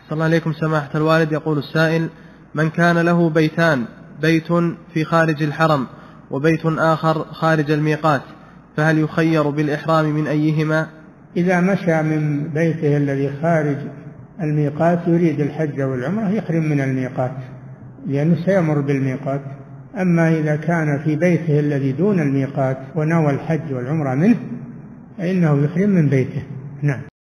صلى الله عليكم سماحة الوالد. يقول السائل: من كان له بيتان، بيت في خارج الحرم وبيت آخر خارج الميقات، فهل يخير بالإحرام من أيهما؟ إذا مشى من بيته الذي خارج الميقات يريد الحج والعمرة يحرم من الميقات لأنه سيمر بالميقات. أما إذا كان في بيته الذي دون الميقات ونوى الحج والعمرة منه فإنه يحرم من بيته. نعم.